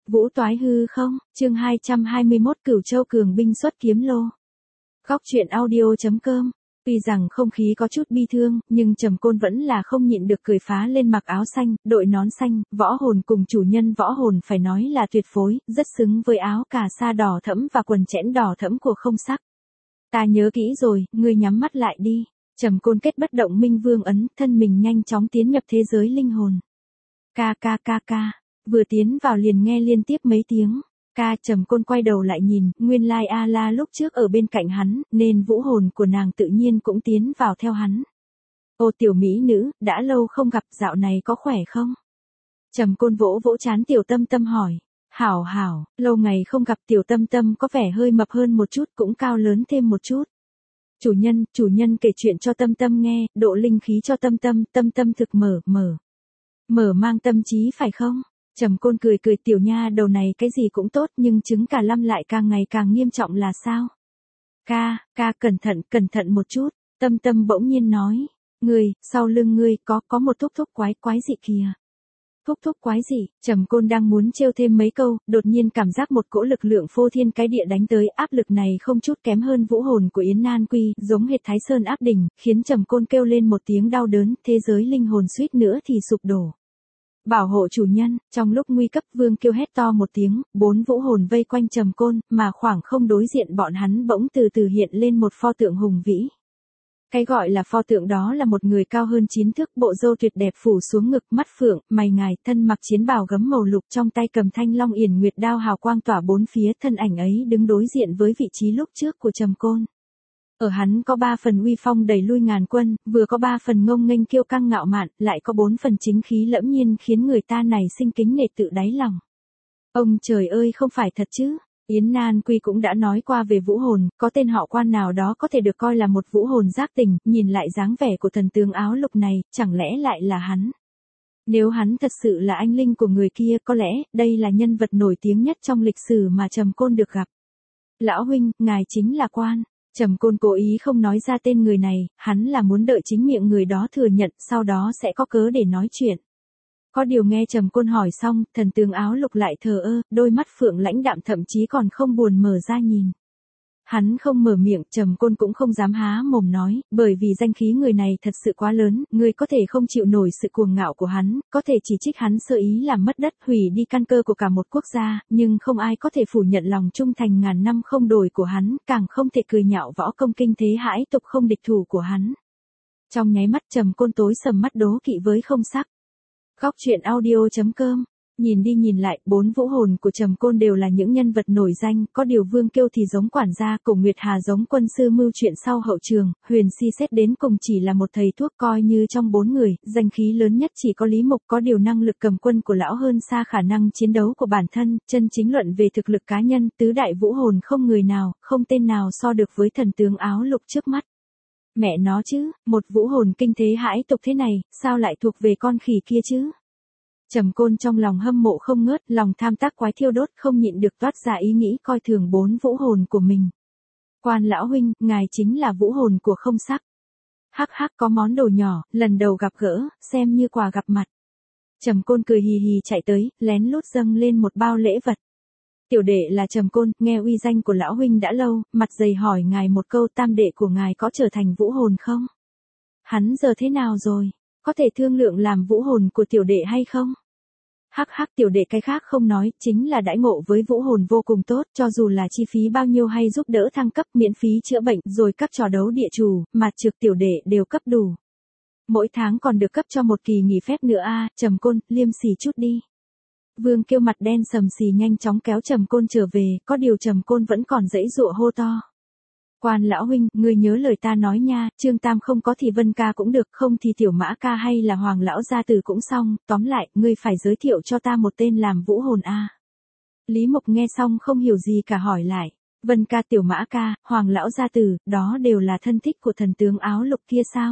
Vũ toái hư không, chương 221 Cửu Châu cường binh xuất kiếm lô. Góc truyện audio.com. Tuy rằng không khí có chút bi thương, nhưng Trầm Côn vẫn là không nhịn được cười phá lên, mặc áo xanh, đội nón xanh, võ hồn cùng chủ nhân võ hồn phải nói là tuyệt phối, rất xứng với áo cà sa đỏ thẫm và quần chẽn đỏ thẫm của Không Sắc. Ta nhớ kỹ rồi, ngươi nhắm mắt lại đi. Trầm Côn kết bất động minh vương ấn, thân mình nhanh chóng tiến nhập thế giới linh hồn. Ca. Vừa tiến vào liền nghe liên tiếp mấy tiếng ca. Trầm Côn quay đầu lại nhìn, nguyên lai A La lúc trước ở bên cạnh hắn, nên vũ hồn của nàng tự nhiên cũng tiến vào theo hắn. Ô tiểu mỹ nữ, đã lâu không gặp, dạo này có khỏe không? Trầm Côn vỗ vỗ trán Tiểu Tâm Tâm hỏi. Hảo, lâu ngày không gặp. Tiểu Tâm Tâm có vẻ hơi mập hơn một chút, cũng cao lớn thêm một chút. Chủ nhân kể chuyện cho Tâm Tâm nghe, độ linh khí cho Tâm Tâm. Tâm Tâm thực mở mang tâm trí phải không? Trầm Côn cười, tiểu nha đầu này cái gì cũng tốt, nhưng trứng cả lăm lại càng ngày càng nghiêm trọng là sao? Ca, cẩn thận một chút. Tâm Tâm bỗng nhiên nói. Ngươi, sau lưng ngươi có một thúc quái dị kìa. Thúc quái gì? Trầm Côn đang muốn trêu thêm mấy câu, đột nhiên cảm giác một cỗ lực lượng phô thiên cái địa đánh tới, áp lực này không chút kém hơn vũ hồn của Yến Nan Quy, giống hệt Thái Sơn áp đỉnh, khiến Trầm Côn kêu lên một tiếng đau đớn, thế giới linh hồn suýt nữa thì sụp đổ. Bảo hộ chủ nhân. Trong lúc nguy cấp, Vương kêu hét to một tiếng, 4 vũ hồn vây quanh Trầm Côn, mà khoảng không đối diện bọn hắn bỗng từ từ hiện lên một pho tượng hùng vĩ. Cái gọi là pho tượng đó là một người cao hơn 9 thước, bộ râu tuyệt đẹp phủ xuống ngực, mắt phượng, mày ngài, thân mặc chiến bào gấm màu lục, trong tay cầm thanh long yển nguyệt đao, hào quang tỏa bốn phía. Thân ảnh ấy đứng đối diện với vị trí lúc trước của Trầm Côn. Ở hắn có 3 phần uy phong đẩy lui ngàn quân, vừa có 3 phần ngông nghênh kiêu căng ngạo mạn, lại có 4 phần chính khí lẫm nhiên, khiến người ta nảy sinh kính nể tự đáy lòng. Ông trời ơi, không phải thật chứ? Yến Nan Quy cũng đã nói qua về vũ hồn, có tên họ Quan nào đó có thể được coi là một vũ hồn giác tình, nhìn lại dáng vẻ của thần tướng áo lục này, chẳng lẽ lại là hắn? Nếu hắn thật sự là anh linh của người kia, có lẽ đây là nhân vật nổi tiếng nhất trong lịch sử mà Trầm Côn được gặp. Lão huynh, ngài chính là Quan. Trầm Côn cố ý không nói ra tên người này, hắn là muốn đợi chính miệng người đó thừa nhận, sau đó sẽ có cớ để nói chuyện. Có điều nghe Trầm Côn hỏi xong, thần tướng áo lục lại thờ ơ, đôi mắt phượng lãnh đạm thậm chí còn không buồn mở ra nhìn. Hắn không mở miệng, Trầm Côn cũng không dám há mồm nói, bởi vì danh khí người này thật sự quá lớn, người có thể không chịu nổi sự cuồng ngạo của hắn, có thể chỉ trích hắn sơ ý làm mất đất, hủy đi căn cơ của cả một quốc gia, nhưng không ai có thể phủ nhận lòng trung thành ngàn năm không đổi của hắn, càng không thể cười nhạo võ công kinh thế hãi tục không địch thủ của hắn. Trong nháy mắt Trầm Côn tối sầm mắt đố kỵ với Không Sắc. Góc truyện audio.com. Nhìn đi nhìn lại, 4 vũ hồn của Trầm Côn đều là những nhân vật nổi danh, có điều Vương Kiêu thì giống quản gia, Cổ Nguyệt Hà giống quân sư mưu chuyện sau hậu trường, Huyền Si xét đến cùng chỉ là một thầy thuốc, coi như trong 4 người, danh khí lớn nhất chỉ có Lý Mục, có điều năng lực cầm quân của lão hơn xa khả năng chiến đấu của bản thân, chân chính luận về thực lực cá nhân, tứ đại vũ hồn không người nào, không tên nào so được với thần tướng áo lục trước mắt. Mẹ nó chứ, một vũ hồn kinh thế hãi tục thế này, sao lại thuộc về con khỉ kia chứ? Trầm Côn trong lòng hâm mộ không ngớt, lòng tham tác quái thiêu đốt, không nhịn được toát ra ý nghĩ coi thường 4 vũ hồn của mình. Quan lão huynh, ngài chính là vũ hồn của Không Sắc. Hắc, có món đồ nhỏ, lần đầu gặp gỡ, xem như quà gặp mặt. Trầm Côn cười hì hì chạy tới, lén lút dâng lên một bao lễ vật. Tiểu đệ là Trầm Côn, nghe uy danh của lão huynh đã lâu, mặt dày hỏi ngài một câu, tam đệ của ngài có trở thành vũ hồn không? Hắn giờ thế nào rồi? Có thể thương lượng làm vũ hồn của tiểu đệ hay không? Hắc, tiểu đệ cái khác không nói, chính là đãi ngộ với vũ hồn vô cùng tốt, cho dù là chi phí bao nhiêu hay giúp đỡ thăng cấp, miễn phí chữa bệnh, rồi các trò đấu địa chủ, mặt trực tiểu đệ đều cấp đủ. Mỗi tháng còn được cấp cho một kỳ nghỉ phép nữa a. Trầm Côn, liêm sỉ chút đi. Vương Kiêu mặt đen sầm xì nhanh chóng kéo Trầm Côn trở về, có điều Trầm Côn vẫn còn giãy giụa hô to. Quan lão huynh, ngươi nhớ lời ta nói nha, Trương Tam không có thì Vân ca cũng được, không thì Tiểu Mã ca hay là Hoàng lão gia tử cũng xong, tóm lại, ngươi phải giới thiệu cho ta một tên làm vũ hồn a. Lý Mục nghe xong không hiểu gì cả hỏi lại, Vân ca, Tiểu Mã ca, Hoàng lão gia tử, đó đều là thân thích của thần tướng áo lục kia sao?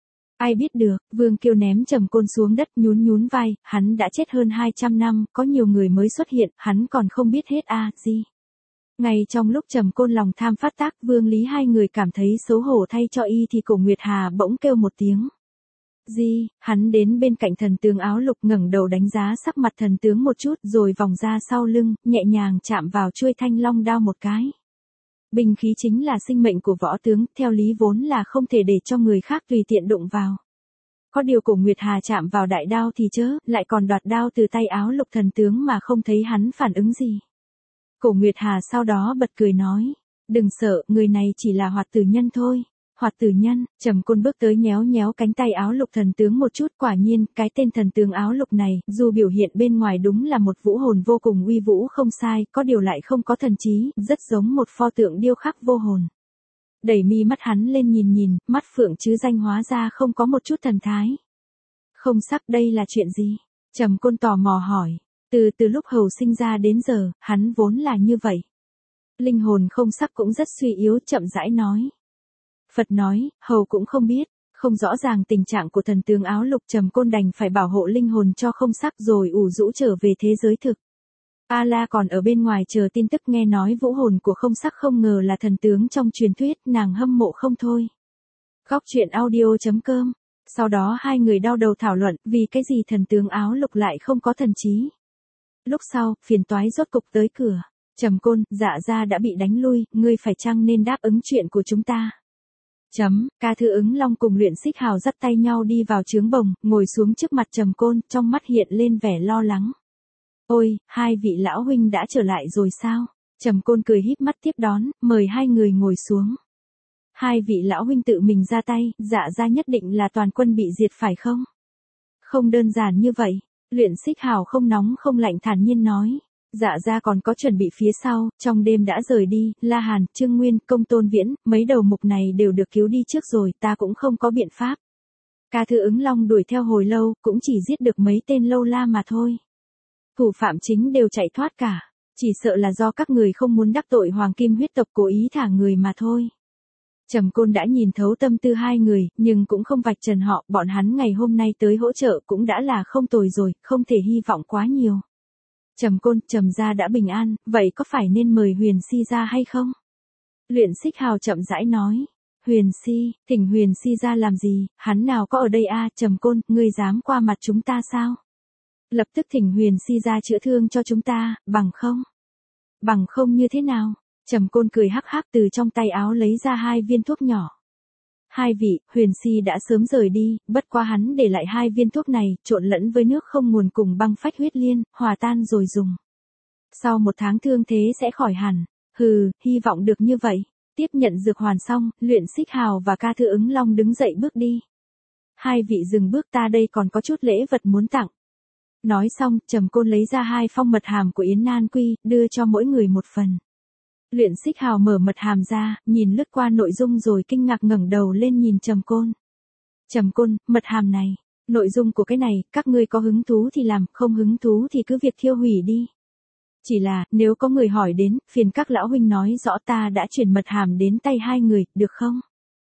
Ai biết được. Vương Kiêu ném Trầm Côn xuống đất, nhún vai, hắn đã chết hơn 200 năm, có nhiều người mới xuất hiện, hắn còn không biết hết gì. Ngay trong lúc Trầm Côn lòng tham phát tác, Vương Lý hai người cảm thấy xấu hổ thay cho y thì Cổ Nguyệt Hà bỗng kêu một tiếng. Gì, hắn đến bên cạnh thần tướng áo lục ngẩng đầu đánh giá sắc mặt thần tướng một chút rồi vòng ra sau lưng, nhẹ nhàng chạm vào chuôi thanh long đao một cái. Binh khí chính là sinh mệnh của võ tướng, theo lý vốn là không thể để cho người khác tùy tiện đụng vào. Có điều Cổ Nguyệt Hà chạm vào đại đao thì chớ, lại còn đoạt đao từ tay áo lục thần tướng mà không thấy hắn phản ứng gì. Cổ Nguyệt Hà sau đó bật cười nói, đừng sợ, người này chỉ là hoạt tử nhân thôi. Hoạt tử nhân, Trầm Côn bước tới nhéo nhéo cánh tay áo lục thần tướng một chút, quả nhiên, cái tên thần tướng áo lục này, dù biểu hiện bên ngoài đúng là một vũ hồn vô cùng uy vũ không sai, có điều lại không có thần trí, rất giống một pho tượng điêu khắc vô hồn. Đẩy mi mắt hắn lên nhìn nhìn, mắt phượng chứ danh hóa ra không có một chút thần thái. Không sắc, đây là chuyện gì? Trầm Côn tò mò hỏi. Từ lúc hầu sinh ra đến giờ, hắn vốn là như vậy. Linh hồn không sắc cũng rất suy yếu, chậm rãi nói. Phật nói, hầu cũng không biết, không rõ ràng tình trạng của thần tướng áo lục. Trầm Côn đành phải bảo hộ linh hồn cho không sắc rồi ủ rũ trở về thế giới thực. A-la còn ở bên ngoài chờ tin tức, nghe nói vũ hồn của không sắc không ngờ là thần tướng trong truyền thuyết, nàng hâm mộ không thôi. Góc truyện audio.com. Sau đó hai người đau đầu thảo luận vì cái gì thần tướng áo lục lại không có thần trí. Lúc sau, phiền toái rốt cục tới cửa. Trầm Côn, Dạ gia đã bị đánh lui, ngươi phải chăng nên đáp ứng chuyện của chúng ta? Ca Thư Ứng Long cùng Luyện Xích Hào dắt tay nhau đi vào trướng bồng, ngồi xuống trước mặt Trầm Côn, trong mắt hiện lên vẻ lo lắng. Ôi, hai vị lão huynh đã trở lại rồi sao? Trầm Côn cười híp mắt tiếp đón, mời hai người ngồi xuống. Hai vị lão huynh tự mình ra tay, Dạ gia nhất định là toàn quân bị diệt phải không? Không đơn giản như vậy, Luyện Xích Hào không nóng không lạnh thản nhiên nói. Dạ gia còn có chuẩn bị phía sau, trong đêm đã rời đi, La Hàn, Trương Nguyên, Công Tôn Viễn, mấy đầu mục này đều được cứu đi trước rồi, ta cũng không có biện pháp. Ca Thư Ứng Long đuổi theo hồi lâu, cũng chỉ giết được mấy tên lâu la mà thôi. Thủ phạm chính đều chạy thoát cả, chỉ sợ là do các người không muốn đắc tội Hoàng Kim huyết tộc cố ý thả người mà thôi. Trầm Côn đã nhìn thấu tâm tư hai người, nhưng cũng không vạch trần họ, bọn hắn ngày hôm nay tới hỗ trợ cũng đã là không tồi rồi, không thể hy vọng quá nhiều. Trầm Côn, Trầm gia đã bình an, vậy có phải nên mời Huyền Si ra hay không? Luyện Xích Hào chậm rãi nói. Huyền Si, thỉnh Huyền Si ra làm gì, hắn nào có ở đây a? Trầm Côn, ngươi dám qua mặt chúng ta sao? Lập tức thỉnh Huyền Si ra chữa thương cho chúng ta, bằng không? Bằng không như thế nào? Trầm Côn cười hắc hắc từ trong tay áo lấy ra hai viên thuốc nhỏ. Hai vị, Huyền Si đã sớm rời đi, bất quá hắn để lại hai viên thuốc này, trộn lẫn với nước không nguồn cùng băng phách huyết liên, hòa tan rồi dùng. Sau 1 tháng thương thế sẽ khỏi hẳn. Hừ, hy vọng được như vậy. Tiếp nhận dược hoàn xong, Luyện Xích Hào và Ca Thư Ứng Long đứng dậy bước đi. Hai vị dừng bước, ta đây còn có chút lễ vật muốn tặng. Nói xong, Trầm Côn lấy ra 2 phong mật hàm của Yến Nan Quy, đưa cho mỗi người một phần. Luyện Xích Hào mở mật hàm ra, nhìn lướt qua nội dung rồi kinh ngạc ngẩng đầu lên nhìn Trầm Côn. Trầm Côn, mật hàm này, nội dung của cái này, các ngươi có hứng thú thì làm, không hứng thú thì cứ việc thiêu hủy đi. Chỉ là, nếu có người hỏi đến, phiền các lão huynh nói rõ ta đã chuyển mật hàm đến tay hai người, được không?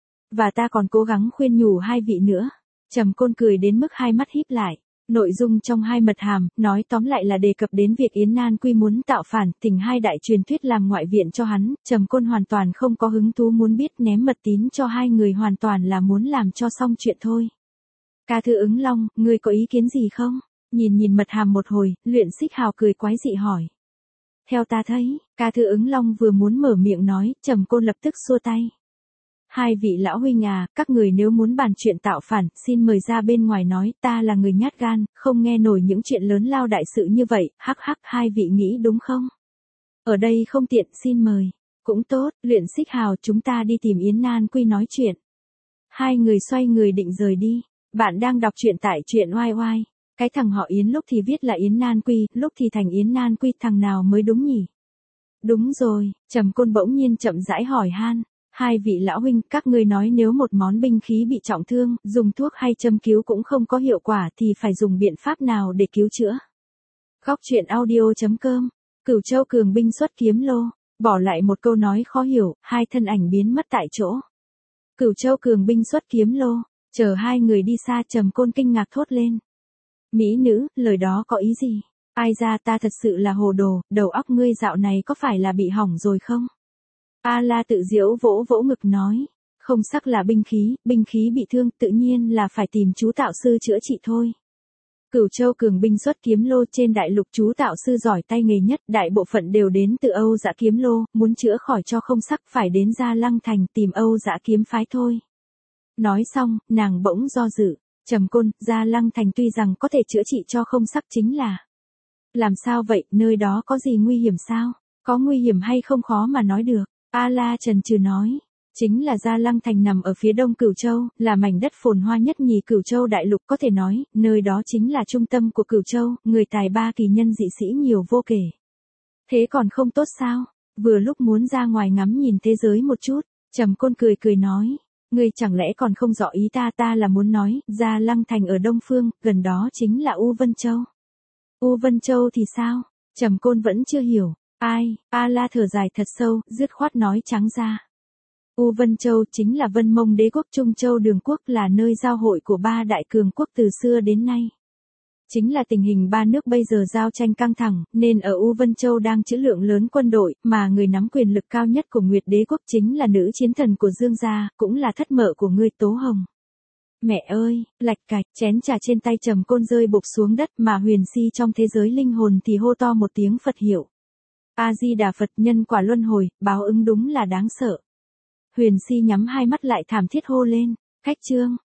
Và ta còn cố gắng khuyên nhủ hai vị nữa. Trầm Côn cười đến mức hai mắt híp lại. Nội dung trong 2 mật hàm, nói tóm lại là đề cập đến việc Yến Nan Quy muốn tạo phản, thỉnh 2 đại truyền thuyết làm ngoại viện cho hắn. Trầm Côn hoàn toàn không có hứng thú muốn biết, ném mật tín cho hai người hoàn toàn là muốn làm cho xong chuyện thôi. Ca Thư Ứng Long, ngươi có ý kiến gì không? Nhìn mật hàm một hồi, Luyện Xích Hào cười quái dị hỏi. Theo ta thấy, Ca Thư Ứng Long vừa muốn mở miệng nói, Trầm Côn lập tức xua tay. Hai vị lão huynh à, các người nếu muốn bàn chuyện tạo phản, xin mời ra bên ngoài nói, ta là người nhát gan, không nghe nổi những chuyện lớn lao đại sự như vậy, hắc hắc, hai vị nghĩ đúng không? Ở đây không tiện, xin mời. Cũng tốt, Luyện Xích Hào, chúng ta đi tìm Yến Nan Quy nói chuyện. Hai người xoay người định rời đi. Bạn đang đọc truyện tại truyện oai oai. Cái thằng họ Yến lúc thì viết là Yến Nan Quy, lúc thì thành Yến Nan Quy, thằng nào mới đúng nhỉ? Đúng rồi, Trầm Côn bỗng nhiên chậm rãi hỏi han. Hai vị lão huynh, các ngươi nói nếu một món binh khí bị trọng thương, dùng thuốc hay châm cứu cũng không có hiệu quả thì phải dùng biện pháp nào để cứu chữa? Góc truyện audio.com. Cửu Châu cường binh xuất kiếm lô. Bỏ lại một câu nói khó hiểu, hai thân ảnh biến mất tại chỗ. Cửu Châu cường binh xuất kiếm lô. Chờ hai người đi xa, Trầm Côn kinh ngạc thốt lên. Mỹ nữ, lời đó có ý gì? Ai ra, ta thật sự là hồ đồ, đầu óc ngươi dạo này có phải là bị hỏng rồi không? A La tự giễu vỗ vỗ ngực nói. Không sắc là binh khí bị thương tự nhiên là phải tìm chú tạo sư chữa trị thôi. Cửu Châu cường binh xuất kiếm lô, trên đại lục chú tạo sư giỏi tay nghề nhất, đại bộ phận đều đến từ Âu Dã kiếm lô, muốn chữa khỏi cho không sắc phải đến Gia Lăng Thành tìm Âu Dã kiếm phái thôi. Nói xong, nàng bỗng do dự, Trầm Côn, Gia Lăng Thành tuy rằng có thể chữa trị cho không sắc chính là. Làm sao vậy, nơi đó có gì nguy hiểm sao? Có nguy hiểm hay không khó mà nói được. A La chần chừ nói. Chính là Gia Lăng Thành nằm ở phía đông Cửu Châu, là mảnh đất phồn hoa nhất nhì Cửu Châu đại lục, có thể nói, nơi đó chính là trung tâm của Cửu Châu, người tài ba kỳ nhân dị sĩ nhiều vô kể. Thế còn không tốt sao? Vừa lúc muốn ra ngoài ngắm nhìn thế giới một chút, Trầm Côn cười cười nói. Ngươi chẳng lẽ còn không rõ ý ta là muốn nói, Gia Lăng Thành ở đông phương, gần đó chính là U Vân Châu. U Vân Châu thì sao? Trầm Côn vẫn chưa hiểu. Ai? A La thở dài thật sâu, dứt khoát nói trắng ra. U Vân Châu chính là Vân Mông đế quốc, Trung Châu Đường quốc, là nơi giao hội của ba đại cường quốc từ xưa đến nay. Chính là tình hình ba nước bây giờ giao tranh căng thẳng, nên ở U Vân Châu đang trữ lượng lớn quân đội, mà người nắm quyền lực cao nhất của Nguyệt đế quốc chính là nữ chiến thần của Dương gia, cũng là thất mợ của ngươi Tố Hồng. Mẹ ơi, lạch cạch, chén trà trên tay Trầm Côn rơi bụp xuống đất, mà Huyền Si trong thế giới linh hồn thì hô to một tiếng Phật hiệu. A Di Đà Phật, nhân quả luân hồi, báo ứng đúng là đáng sợ. Huyền Si nhắm hai mắt lại thảm thiết hô lên, khách trương.